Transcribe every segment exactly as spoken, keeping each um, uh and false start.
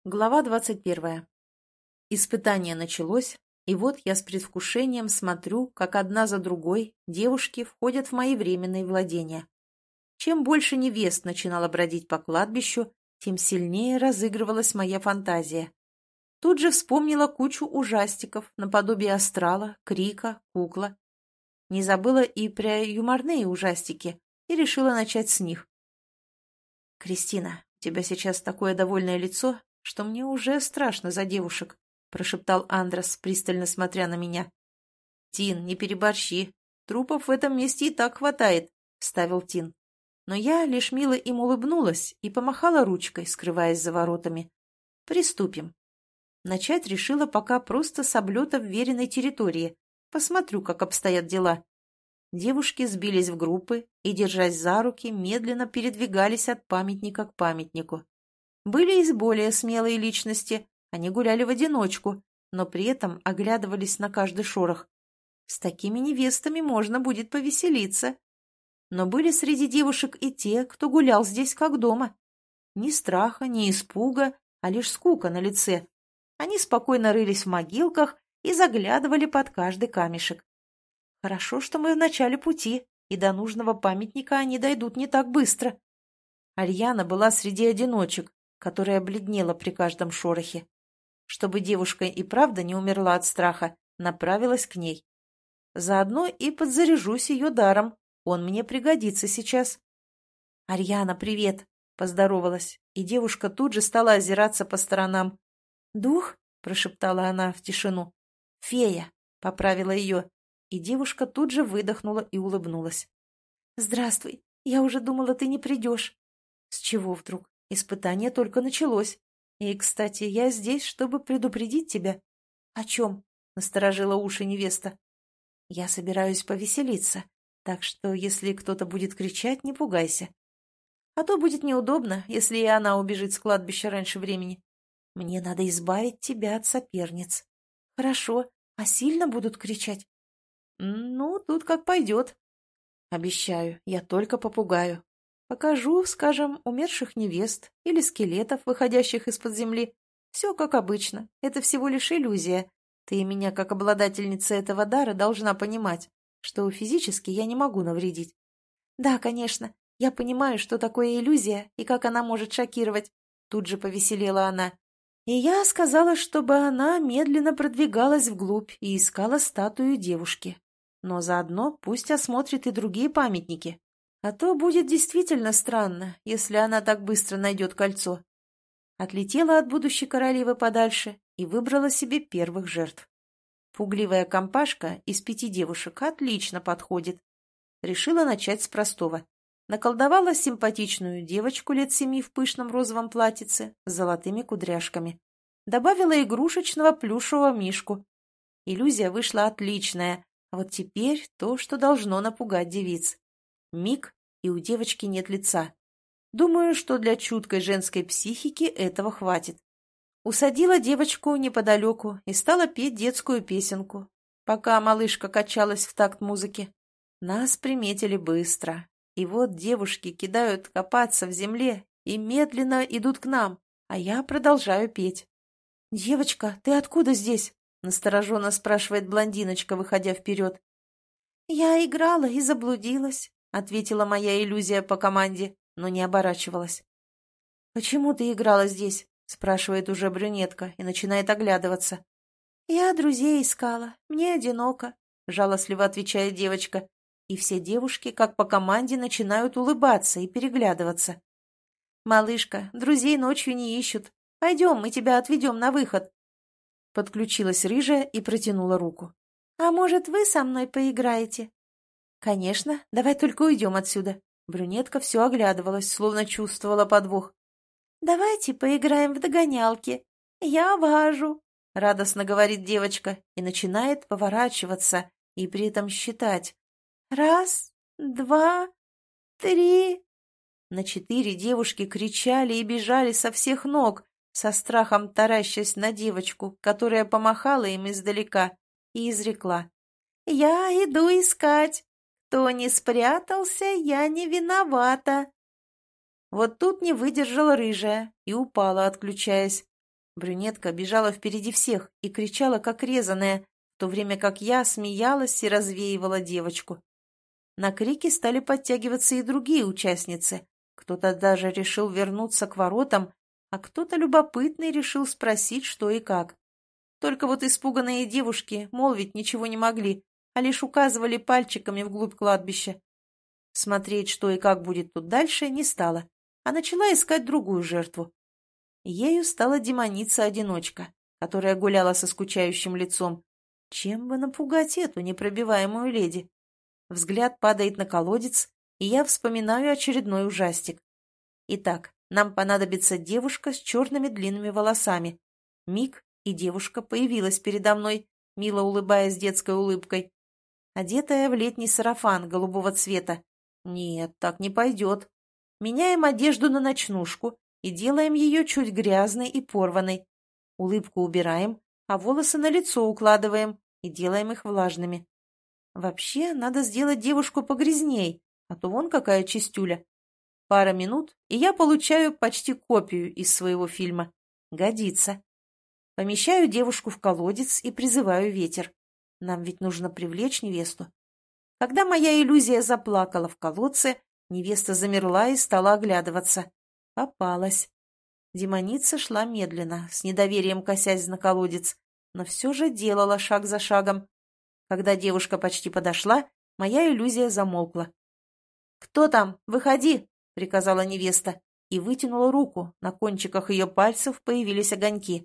Глава двадцать первая. Испытание началось, и вот я с предвкушением смотрю, как одна за другой девушки входят в мои временные владения. Чем больше невест начинало бродить по кладбищу, тем сильнее разыгрывалась моя фантазия. Тут же вспомнила кучу ужастиков, наподобие астрала, крика, кукла. Не забыла и про юморные ужастики, и решила начать с них. «Кристина, у тебя сейчас такое довольное лицо, что мне уже страшно за девушек», — прошептал Андрес, пристально смотря на меня. «Тин, не переборщи. Трупов в этом месте и так хватает», — вставил Тин. Но я лишь мило им улыбнулась и помахала ручкой, скрываясь за воротами. «Приступим». Начать решила пока просто с облета вверенной территории. Посмотрю, как обстоят дела. Девушки сбились в группы и, держась за руки, медленно передвигались от памятника к памятнику. Были и более смелые личности, они гуляли в одиночку, но при этом оглядывались на каждый шорох. С такими невестами можно будет повеселиться. Но были среди девушек и те, кто гулял здесь как дома. Ни страха, ни испуга, а лишь скука на лице. Они спокойно рылись в могилках и заглядывали под каждый камешек. Хорошо, что мы в начале пути, и до нужного памятника они дойдут не так быстро. Альяна была среди одиночек, которая бледнела при каждом шорохе. Чтобы девушка и правда не умерла от страха, направилась к ней. Заодно и подзаряжусь ее даром, он мне пригодится сейчас. «Альяна, привет!» — поздоровалась, и девушка тут же стала озираться по сторонам. «Дух?» — прошептала она в тишину. «Фея!» — поправила ее. И девушка тут же выдохнула и улыбнулась. «Здравствуй. Я уже думала, ты не придешь». «С чего вдруг? Испытание только началось. И, кстати, я здесь, чтобы предупредить тебя». «О чем?» — насторожила уши невеста. «Я собираюсь повеселиться, так что, если кто-то будет кричать, не пугайся. А то будет неудобно, если и она убежит с кладбища раньше времени. Мне надо избавить тебя от соперниц». «Хорошо. А сильно будут кричать?» «Ну, тут как пойдет». «Обещаю, я только попугаю. Покажу, скажем, умерших невест или скелетов, выходящих из-под земли. Все как обычно. Это всего лишь иллюзия. Ты меня, как обладательница этого дара, должна понимать, что физически я не могу навредить». «Да, конечно. Я понимаю, что такое иллюзия и как она может шокировать». Тут же повеселела она. И я сказала, чтобы она медленно продвигалась вглубь и искала статую девушки. Но заодно пусть осмотрит и другие памятники. А то будет действительно странно, если она так быстро найдет кольцо. Отлетела от будущей королевы подальше и выбрала себе первых жертв. Пугливая компашка из пяти девушек отлично подходит. Решила начать с простого. Наколдовала симпатичную девочку лет семи в пышном розовом платьице с золотыми кудряшками. Добавила игрушечного плюшевого мишку. Иллюзия вышла отличная, а вот теперь то, что должно напугать девиц. Миг, и у девочки нет лица. Думаю, что для чуткой женской психики этого хватит. Усадила девочку неподалеку и стала петь детскую песенку, пока малышка качалась в такт музыки. Нас приметили быстро. И вот девушки кидают копаться в земле и медленно идут к нам, а я продолжаю петь. «Девочка, ты откуда здесь?» — настороженно спрашивает блондиночка, выходя вперед. «Я играла и заблудилась», — ответила моя иллюзия по команде, но не оборачивалась. «Почему ты играла здесь?» — спрашивает уже брюнетка и начинает оглядываться. «Я друзей искала, мне одиноко», — жалостливо отвечает девочка. И все девушки, как по команде, начинают улыбаться и переглядываться. «Малышка, друзей ночью не ищут. Пойдем, мы тебя отведем на выход». Подключилась рыжая и протянула руку. «А может, вы со мной поиграете?» «Конечно, давай только уйдем отсюда». Брюнетка все оглядывалась, словно чувствовала подвох. «Давайте поиграем в догонялки. Я важу», — радостно говорит девочка и начинает поворачиваться и при этом считать. «Раз, два, три...» На четыре девушки кричали и бежали со всех ног, со страхом таращась на девочку, которая помахала им издалека и изрекла. «Я иду искать. Кто не спрятался, я не виновата». Вот тут не выдержала рыжая и упала, отключаясь. Брюнетка бежала впереди всех и кричала, как резаная, в то время как я смеялась и развеивала девочку. На крики стали подтягиваться и другие участницы. Кто-то даже решил вернуться к воротам, а кто-то любопытный решил спросить, что и как. Только вот испуганные девушки молвить ничего не могли, а лишь указывали пальчиками вглубь кладбища. Смотреть, что и как будет тут дальше, не стала, а начала искать другую жертву. Ею стала демоница-одиночка, которая гуляла со скучающим лицом. Чем бы напугать эту непробиваемую леди? Взгляд падает на колодец, и я вспоминаю очередной ужастик. Итак, нам понадобится девушка с черными длинными волосами. Миг, и девушка появилась передо мной, мило улыбаясь детской улыбкой. Одетая в летний сарафан голубого цвета. Нет, так не пойдет. Меняем одежду на ночнушку и делаем ее чуть грязной и порванной. Улыбку убираем, а волосы на лицо укладываем и делаем их влажными. Вообще, надо сделать девушку погрязней, а то вон какая чистюля. Пара минут, и я получаю почти копию из своего фильма. Годится. Помещаю девушку в колодец и призываю ветер. Нам ведь нужно привлечь невесту. Когда моя иллюзия заплакала в колодце, невеста замерла и стала оглядываться. Попалась. Демоница шла медленно, с недоверием косясь на колодец, но все же делала шаг за шагом. Когда девушка почти подошла, моя иллюзия замолкла. «Кто там? Выходи!» — приказала невеста и вытянула руку. На кончиках ее пальцев появились огоньки.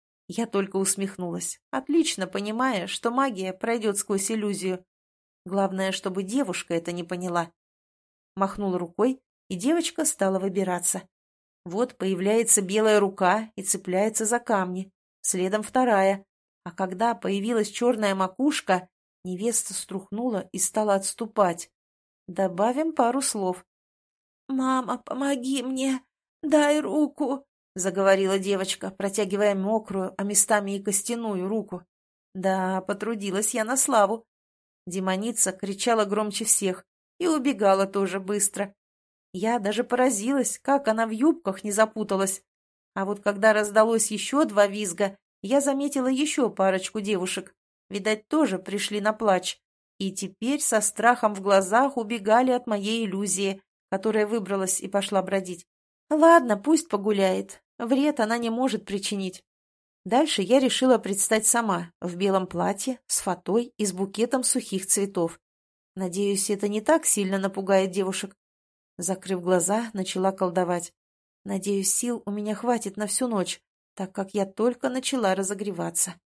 Я только усмехнулась, отлично понимая, что магия пройдет сквозь иллюзию. Главное, чтобы девушка это не поняла. Махнула рукой, и девочка стала выбираться. Вот появляется белая рука и цепляется за камни, следом вторая. А когда появилась черная макушка, невеста струхнула и стала отступать. Добавим пару слов. «Мама, помоги мне! Дай руку!» — заговорила девочка, протягивая мокрую, а местами и костяную руку. Да, потрудилась я на славу. Демоница кричала громче всех и убегала тоже быстро. Я даже поразилась, как она в юбках не запуталась. А вот когда раздалось еще два визга, я заметила еще парочку девушек. Видать, тоже пришли на плач. И теперь со страхом в глазах убегали от моей иллюзии, которая выбралась и пошла бродить. Ладно, пусть погуляет. Вред она не может причинить. Дальше я решила предстать сама, в белом платье, с фатой и с букетом сухих цветов. Надеюсь, это не так сильно напугает девушек. Закрыв глаза, начала колдовать. Надеюсь, сил у меня хватит на всю ночь, так как я только начала разогреваться.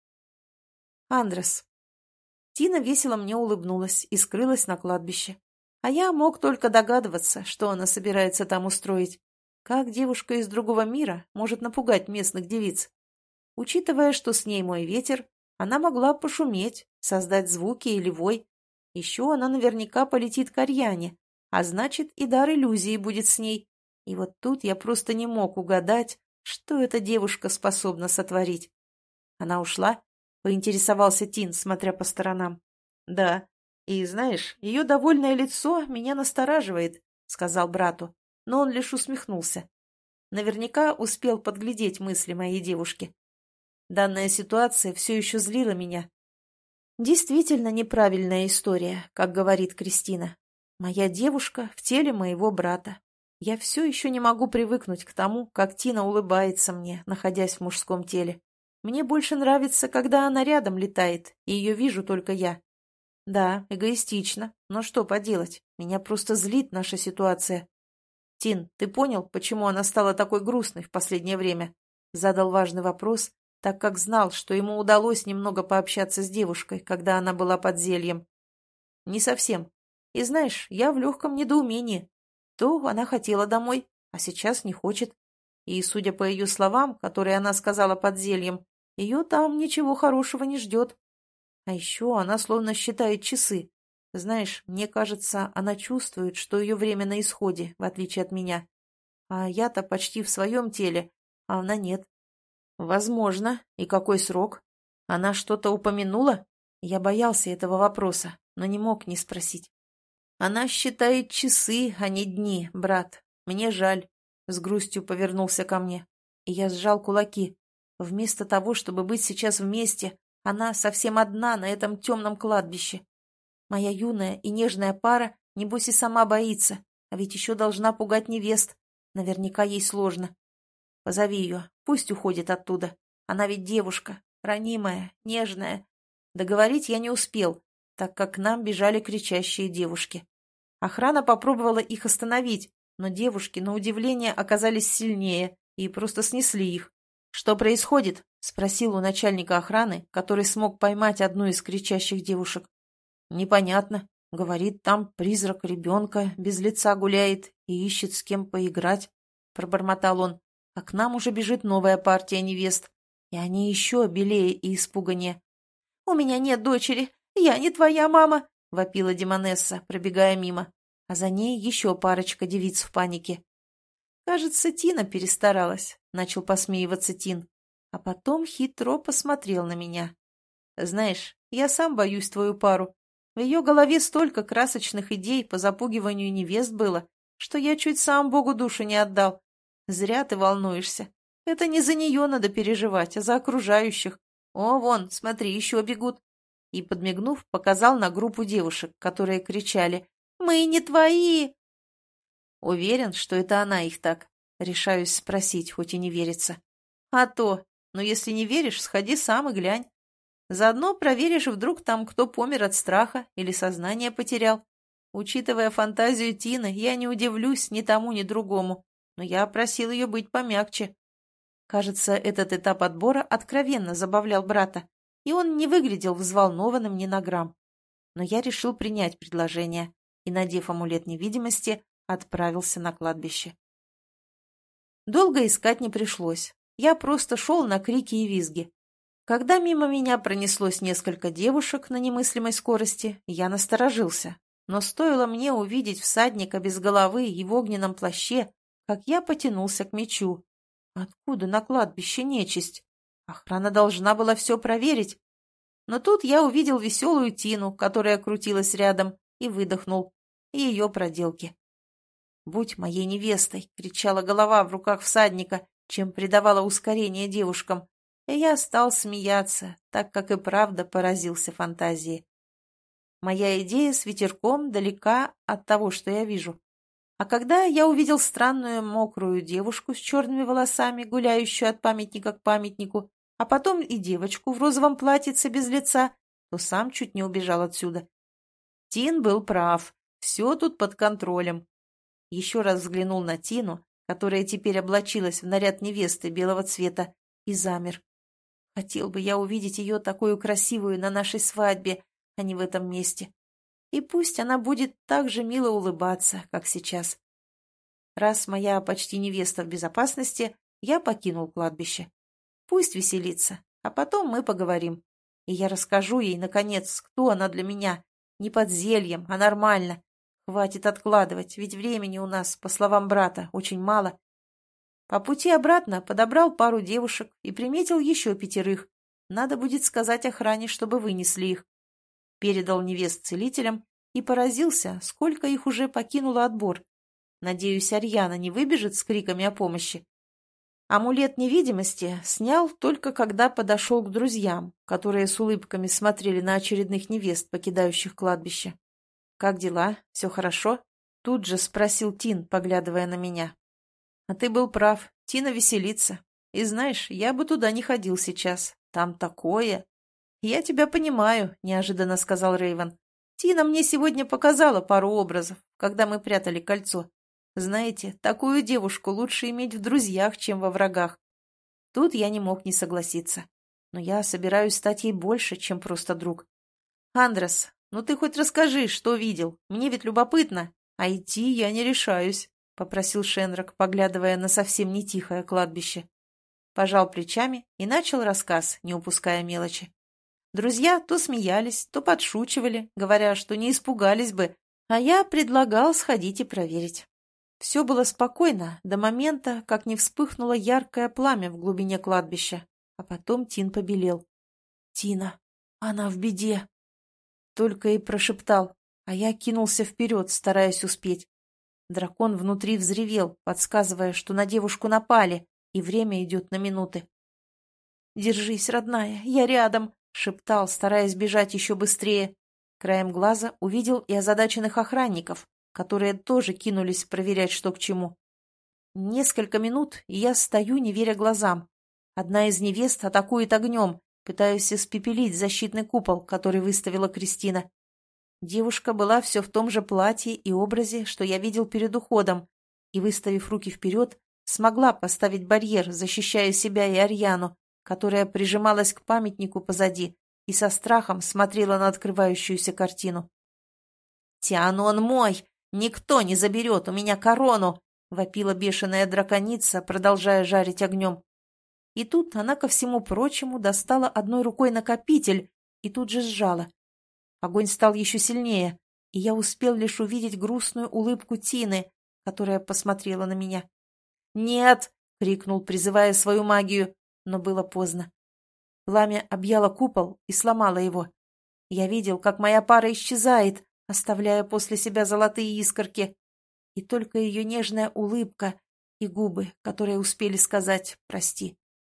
Андрес. Тина весело мне улыбнулась и скрылась на кладбище. А я мог только догадываться, что она собирается там устроить. Как девушка из другого мира может напугать местных девиц? Учитывая, что с ней мой ветер, она могла пошуметь, создать звуки или вой. Еще она наверняка полетит к Арьяне, а значит, и дар иллюзии будет с ней. И вот тут я просто не мог угадать, что эта девушка способна сотворить. Она ушла? Поинтересовался Тин, смотря по сторонам. Да. И знаешь, ее довольное лицо меня настораживает, сказал брату, но он лишь усмехнулся. Наверняка успел подглядеть мысли моей девушки. Данная ситуация все еще злила меня. Действительно неправильная история, как говорит Кристина. Моя девушка в теле моего брата. Я все еще не могу привыкнуть к тому, как Тина улыбается мне, находясь в мужском теле. Мне больше нравится, когда она рядом летает, и ее вижу только я. Да, эгоистично, но что поделать, меня просто злит наша ситуация. Тин, ты понял, почему она стала такой грустной в последнее время? Задал важный вопрос, так как знал, что ему удалось немного пообщаться с девушкой, когда она была под зельем. Не совсем. И знаешь, я в легком недоумении. То она хотела домой, а сейчас не хочет. И, судя по ее словам, которые она сказала под зельем, ее там ничего хорошего не ждет. А еще она словно считает часы. Знаешь, мне кажется, она чувствует, что ее время на исходе, в отличие от меня. А я-то почти в своем теле, а она нет. Возможно. И какой срок? Она что-то упомянула? Я боялся этого вопроса, но не мог не спросить. Она считает часы, а не дни, брат. Мне жаль. С грустью повернулся ко мне. И я сжал кулаки. Вместо того, чтобы быть сейчас вместе, она совсем одна на этом темном кладбище. Моя юная и нежная пара, небось, и сама боится, а ведь еще должна пугать невест. Наверняка ей сложно. Позови ее, пусть уходит оттуда. Она ведь девушка, ранимая, нежная. Договорить я не успел, так как к нам бежали кричащие девушки. Охрана попробовала их остановить, но девушки, на удивление, оказались сильнее и просто снесли их. «Что происходит?» — спросил у начальника охраны, который смог поймать одну из кричащих девушек. «Непонятно. Говорит, там призрак ребенка без лица гуляет и ищет с кем поиграть», — пробормотал он. «А к нам уже бежит новая партия невест, и они еще белее и испуганнее». «У меня нет дочери, я не твоя мама!» — вопила Демонесса, пробегая мимо, а за ней еще парочка девиц в панике. «Кажется, Тина перестаралась», — начал посмеиваться Тин, а потом хитро посмотрел на меня. «Знаешь, я сам боюсь твою пару. В ее голове столько красочных идей по запугиванию невест было, что я чуть сам Богу душу не отдал. Зря ты волнуешься. Это не за нее надо переживать, а за окружающих. О, вон, смотри, еще бегут». И, подмигнув, показал на группу девушек, которые кричали: «Мы не твои!» Уверен, что это она их так. Решаюсь спросить, хоть и не верится. А то, но если не веришь, сходи сам и глянь. Заодно проверишь, вдруг там кто помер от страха или сознание потерял. Учитывая фантазию Тины, я не удивлюсь ни тому, ни другому, но я просил ее быть помягче. Кажется, этот этап отбора откровенно забавлял брата, и он не выглядел взволнованным ни на грамм. Но я решил принять предложение и, надев амулет невидимости, отправился на кладбище. Долго искать не пришлось. Я просто шел на крики и визги. Когда мимо меня пронеслось несколько девушек на немыслимой скорости, я насторожился. Но стоило мне увидеть всадника без головы и в огненном плаще, как я потянулся к мечу. Откуда на кладбище нечисть? Охрана должна была все проверить. Но тут я увидел веселую Тину, которая крутилась рядом, и выдохнул. Ее проделки. «Будь моей невестой!» — кричала голова в руках всадника, чем придавала ускорение девушкам. И я стал смеяться, так как и правда поразился фантазии. Моя идея с ветерком далека от того, что я вижу. А когда я увидел странную мокрую девушку с черными волосами, гуляющую от памятника к памятнику, а потом и девочку в розовом платьице без лица, то сам чуть не убежал отсюда. Тин был прав, все тут под контролем. Еще раз взглянул на Тину, которая теперь облачилась в наряд невесты белого цвета, и замер. Хотел бы я увидеть ее такую красивую на нашей свадьбе, а не в этом месте. И пусть она будет так же мило улыбаться, как сейчас. Раз моя почти невеста в безопасности, я покинул кладбище. Пусть веселится, а потом мы поговорим. И я расскажу ей, наконец, кто она для меня. Не под зельем, а нормально. Хватит откладывать, ведь времени у нас, по словам брата, очень мало. По пути обратно подобрал пару девушек и приметил еще пятерых. Надо будет сказать охране, чтобы вынесли их. Передал невест целителям и поразился, сколько их уже покинуло отбор. Надеюсь, Арьяна не выбежит с криками о помощи. Амулет невидимости снял только когда подошел к друзьям, которые с улыбками смотрели на очередных невест, покидающих кладбище. «Как дела? Все хорошо?» — тут же спросил Тин, поглядывая на меня. «А ты был прав. Тина веселится. И знаешь, я бы туда не ходил сейчас. Там такое...» «Я тебя понимаю», — неожиданно сказал Рейвен. «Тина мне сегодня показала пару образов, когда мы прятали кольцо. Знаете, такую девушку лучше иметь в друзьях, чем во врагах». Тут я не мог не согласиться. Но я собираюсь стать ей больше, чем просто друг. «Андрес, ну ты хоть расскажи, что видел. Мне ведь любопытно. А идти я не решаюсь», — попросил Шенрак, поглядывая на совсем не тихое кладбище. Пожал плечами и начал рассказ, не упуская мелочи. Друзья то смеялись, то подшучивали, говоря, что не испугались бы, а я предлагал сходить и проверить. Все было спокойно до момента, как не вспыхнуло яркое пламя в глубине кладбища, а потом Тин побелел. «Тина, она в беде!» Только и прошептал, а я кинулся вперед, стараясь успеть. Дракон внутри взревел, подсказывая, что на девушку напали, и время идет на минуты. «Держись, родная, я рядом», — шептал, стараясь бежать еще быстрее. Краем глаза увидел и озадаченных охранников, которые тоже кинулись проверять, что к чему. Несколько минут, и я стою, не веря глазам. Одна из невест атакует огнем, пытаясь испепелить защитный купол, который выставила Кристина. Девушка была все в том же платье и образе, что я видел перед уходом, и, выставив руки вперед, смогла поставить барьер, защищая себя и Арьяну, которая прижималась к памятнику позади и со страхом смотрела на открывающуюся картину. «Тианон мой! Никто не заберет у меня корону!» — вопила бешеная драконица, продолжая жарить огнем. И тут она, ко всему прочему, достала одной рукой накопитель и тут же сжала. Огонь стал еще сильнее, и я успел лишь увидеть грустную улыбку Тины, которая посмотрела на меня. «Нет!» — крикнул, призывая свою магию, но было поздно. Пламя объяло купол и сломало его. Я видел, как моя пара исчезает, оставляя после себя золотые искорки, и только ее нежная улыбка и губы, которые успели сказать «прости».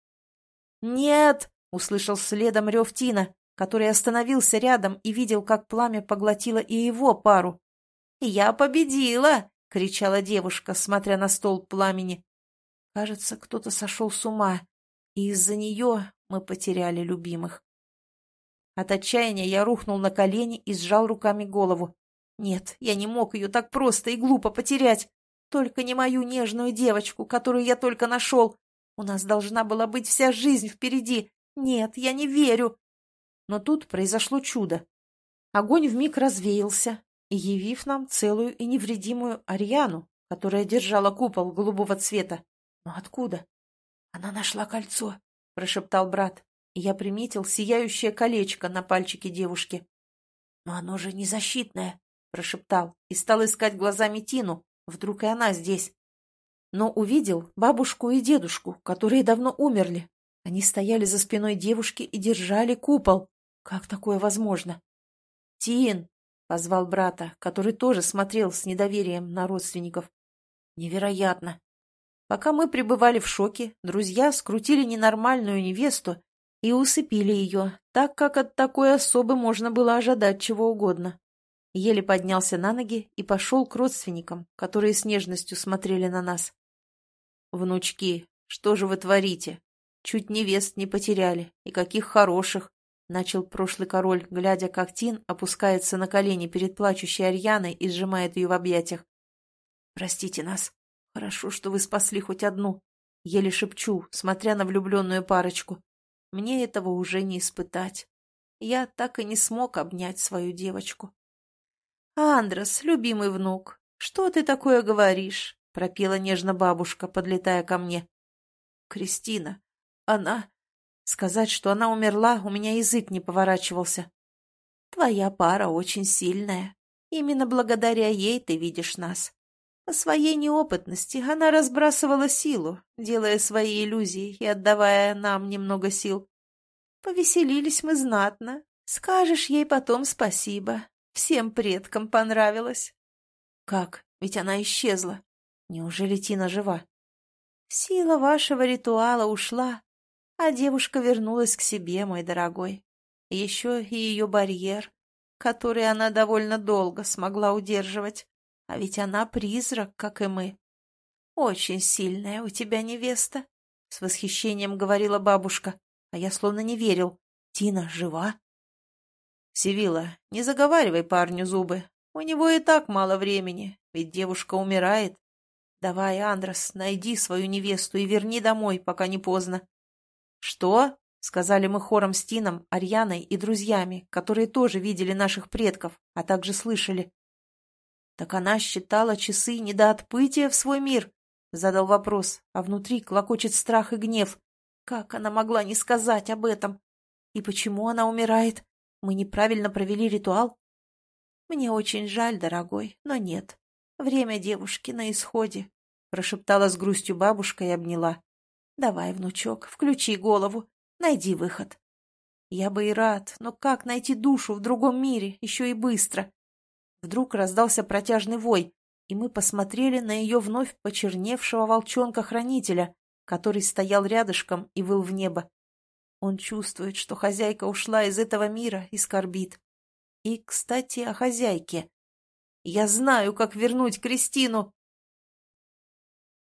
«Нет!» — услышал следом рев Тина, который остановился рядом и видел, как пламя поглотило и его пару. «Я победила!» — кричала девушка, смотря на столб пламени. Кажется, кто-то сошел с ума, и из-за нее мы потеряли любимых. От отчаяния я рухнул на колени и сжал руками голову. Нет, я не мог ее так просто и глупо потерять. Только не мою нежную девочку, которую я только нашел. У нас должна была быть вся жизнь впереди. Нет, я не верю. Но тут произошло чудо. Огонь вмиг развеялся, явив нам целую и невредимую Арьяну, которая держала купол голубого цвета. Но откуда? Она нашла кольцо, прошептал брат, и я приметил сияющее колечко на пальчике девушки. Но оно же не защитное, прошептал и стал искать глазами Тину. Вдруг и она здесь. Но увидел бабушку и дедушку, которые давно умерли. Они стояли за спиной девушки и держали купол. Как такое возможно? «Тин!» — позвал брата, который тоже смотрел с недоверием на родственников. «Невероятно!» Пока мы пребывали в шоке, друзья скрутили ненормальную невесту и усыпили ее, так как от такой особы можно было ожидать чего угодно. Еле поднялся на ноги и пошел к родственникам, которые с нежностью смотрели на нас. «Внучки, что же вы творите? Чуть невест не потеряли, и каких хороших!» — начал прошлый король, глядя, как Тин опускается на колени перед плачущей Арьяной и сжимает ее в объятиях. «Простите нас. Хорошо, что вы спасли хоть одну», — еле шепчу, смотря на влюбленную парочку. «Мне этого уже не испытать. Я так и не смог обнять свою девочку». «Андрес, любимый внук, что ты такое говоришь?» — пропела нежно бабушка, подлетая ко мне. «Кристина, она...» Сказать, что она умерла, у меня язык не поворачивался. «Твоя пара очень сильная. Именно благодаря ей ты видишь нас. По своей неопытности она разбрасывала силу, делая свои иллюзии и отдавая нам немного сил. Повеселились мы знатно. Скажешь ей потом спасибо. Всем предкам понравилось». «Как? Ведь она исчезла. Неужели Тина жива?» «Сила вашего ритуала ушла, а девушка вернулась к себе, мой дорогой. Еще и ее барьер, который она довольно долго смогла удерживать. А ведь она призрак, как и мы. Очень сильная у тебя невеста», — с восхищением говорила бабушка, а я словно не верил. «Тина жива?» «Севилла, не заговаривай парню зубы. У него и так мало времени, ведь девушка умирает. Давай, Андрес, найди свою невесту и верни домой, пока не поздно». «Что?» — сказали мы хором с Тином, Арьяной и друзьями, которые тоже видели наших предков, а также слышали. «Так она считала часы не до отплытия в свой мир?» — задал вопрос, а внутри клокочет страх и гнев. Как она могла не сказать об этом? И почему она умирает? Мы неправильно провели ритуал? «Мне очень жаль, дорогой, но нет. Время девушки на исходе», — прошептала с грустью бабушка и обняла. «Давай, внучок, включи голову, найди выход». Я бы и рад, но как найти душу в другом мире, еще и быстро? Вдруг раздался протяжный вой, и мы посмотрели на ее вновь почерневшего волчонка-хранителя, который стоял рядышком и выл в небо. Он чувствует, что хозяйка ушла из этого мира и скорбит. И, кстати, о хозяйке. Я знаю, как вернуть Кристину.